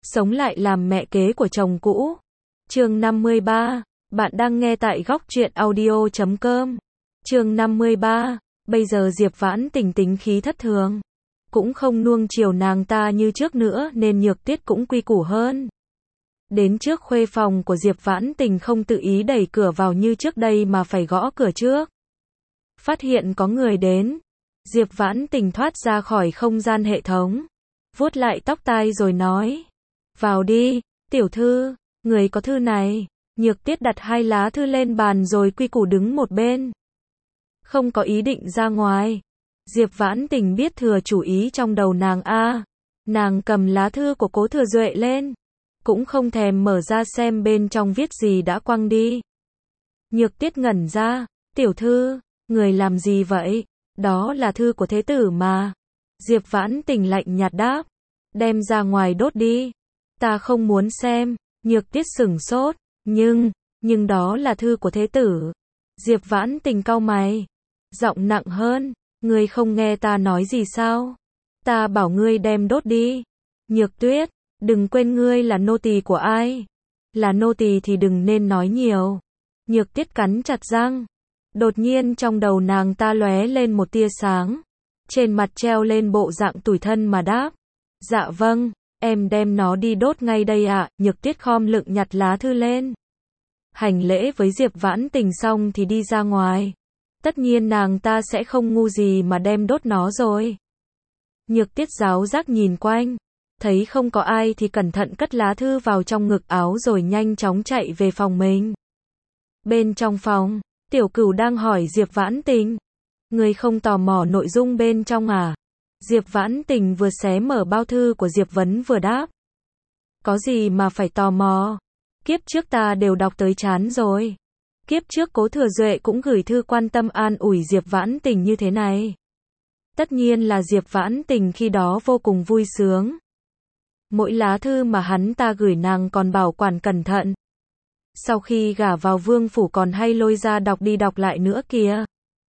sống lại làm mẹ kế của chồng cũ. Chương 53, bạn đang nghe tại góc truyện audio.com. Chương 53, bây giờ Diệp Vãn Tình tính khí thất thường, cũng không nuông chiều nàng ta như trước nữa nên Nhược Tiết cũng quy củ hơn. Đến trước khuê phòng của Diệp Vãn Tình không tự ý đẩy cửa vào như trước đây mà phải gõ cửa trước. Phát hiện có người đến, Diệp Vãn Tình thoát ra khỏi không gian hệ thống, vuốt lại tóc tai rồi nói: "Vào đi, tiểu thư, người có thư này." Nhược Tiết đặt 2 lá thư lên bàn rồi quy củ đứng một bên, không có ý định ra ngoài. Diệp Vãn Tình biết thừa chủ ý trong đầu nàng nàng cầm lá thư của Cố Thừa Duệ lên, cũng không thèm mở ra xem bên trong viết gì đã quăng đi. Nhược Tiết ngẩn ra: "Tiểu thư, người làm gì vậy?" "Đó là thư của thế tử mà." Diệp Vãn Tình lạnh nhạt đáp. "Đem ra ngoài đốt đi." "Ta không muốn xem." Nhược Tiết sửng sốt. Nhưng đó là thư của thế tử." Diệp Vãn Tình cau mày, giọng nặng hơn: "Ngươi không nghe ta nói gì sao? Ta bảo ngươi đem đốt đi." "Nhược Tuyết, đừng quên ngươi là nô tỳ của ai. Là nô tỳ thì đừng nên nói nhiều." Nhược Tiết cắn chặt răng. Đột nhiên trong đầu nàng ta lóe lên một tia sáng, trên mặt treo lên bộ dạng tủi thân mà đáp: "Dạ vâng, em đem nó đi đốt ngay đây ạ." Nhược Tiết khom lưng nhặt lá thư lên, hành lễ với Diệp Vãn Tình xong thì đi ra ngoài. Tất nhiên nàng ta sẽ không ngu gì mà đem đốt nó rồi. Nhược Tiết giáo giác nhìn quanh, thấy không có ai thì cẩn thận cất lá thư vào trong ngực áo rồi nhanh chóng chạy về phòng mình. Bên trong phòng, Tiểu Cửu đang hỏi Diệp Vãn Tình: "Người không tò mò nội dung bên trong à?" Diệp Vãn Tình vừa xé mở bao thư của Diệp Vấn vừa đáp: "Có gì mà phải tò mò, kiếp trước ta đều đọc tới chán rồi. Kiếp trước Cố Thừa Duệ cũng gửi thư quan tâm an ủi Diệp Vãn Tình như thế này." Tất nhiên là Diệp Vãn Tình khi đó vô cùng vui sướng. Mỗi lá thư mà hắn ta gửi nàng còn bảo quản cẩn thận. Sau khi gả vào vương phủ còn hay lôi ra đọc đi đọc lại nữa kìa.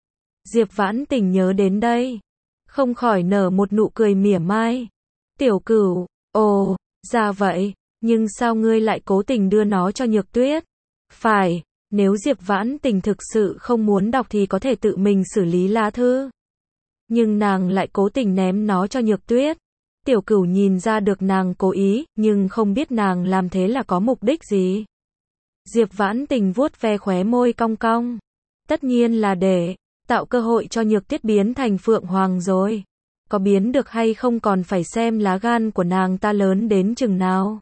Diệp Vãn Tình nhớ đến đây, không khỏi nở một nụ cười mỉa mai. "Tiểu Cửu, ồ, ra vậy, nhưng sao ngươi lại cố tình đưa nó cho Nhược Tuyết?" "Phải, nếu Diệp Vãn Tình thực sự không muốn đọc thì có thể tự mình xử lý lá thư. Nhưng nàng lại cố tình ném nó cho Nhược Tuyết." Tiểu Cửu nhìn ra được nàng cố ý, nhưng không biết nàng làm thế là có mục đích gì. Diệp Vãn Tình vuốt ve khóe môi cong cong. Tất nhiên là để tạo cơ hội cho Nhược Tiết biến thành Phượng Hoàng rồi. Có biến được hay không còn phải xem lá gan của nàng ta lớn đến chừng nào.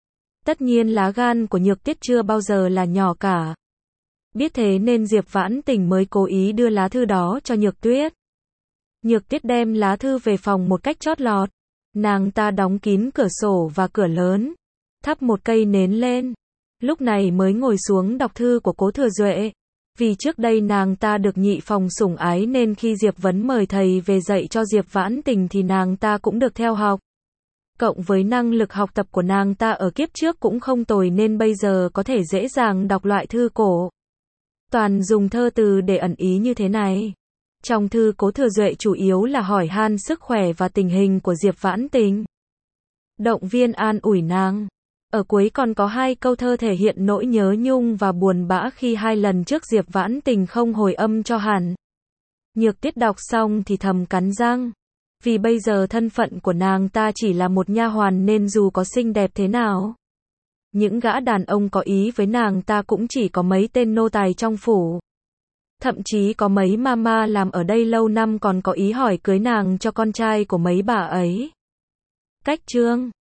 Tất nhiên lá gan của Nhược Tiết chưa bao giờ là nhỏ cả. Biết thế nên Diệp Vãn Tình mới cố ý đưa lá thư đó cho Nhược Tuyết. Nhược Tuyết đem lá thư về phòng một cách chót lọt. Nàng ta đóng kín cửa sổ và cửa lớn, thắp một cây nến lên. Lúc này mới ngồi xuống đọc thư của Cố Thừa Duệ. Vì trước đây nàng ta được nhị phòng sủng ái nên khi Diệp Vấn mời thầy về dạy cho Diệp Vãn Tình thì nàng ta cũng được theo học. Cộng với năng lực học tập của nàng ta ở kiếp trước cũng không tồi nên bây giờ có thể dễ dàng đọc loại thư cổ. Toàn dùng thơ từ để ẩn ý như thế này. Trong thư Cố Thừa Duệ chủ yếu là hỏi han sức khỏe và tình hình của Diệp Vãn Tình, động viên an ủi nàng. Ở cuối còn có 2 câu thơ thể hiện nỗi nhớ nhung và buồn bã khi 2 lần trước Diệp Vãn Tình không hồi âm cho hắn. Nhược Tiết đọc xong thì thầm cắn răng. Vì bây giờ thân phận của nàng ta chỉ là một nha hoàn nên dù có xinh đẹp thế nào, những gã đàn ông có ý với nàng ta cũng chỉ có mấy tên nô tài trong phủ. Thậm chí có mấy mama làm ở đây lâu năm còn có ý hỏi cưới nàng cho con trai của mấy bà ấy. Cách chương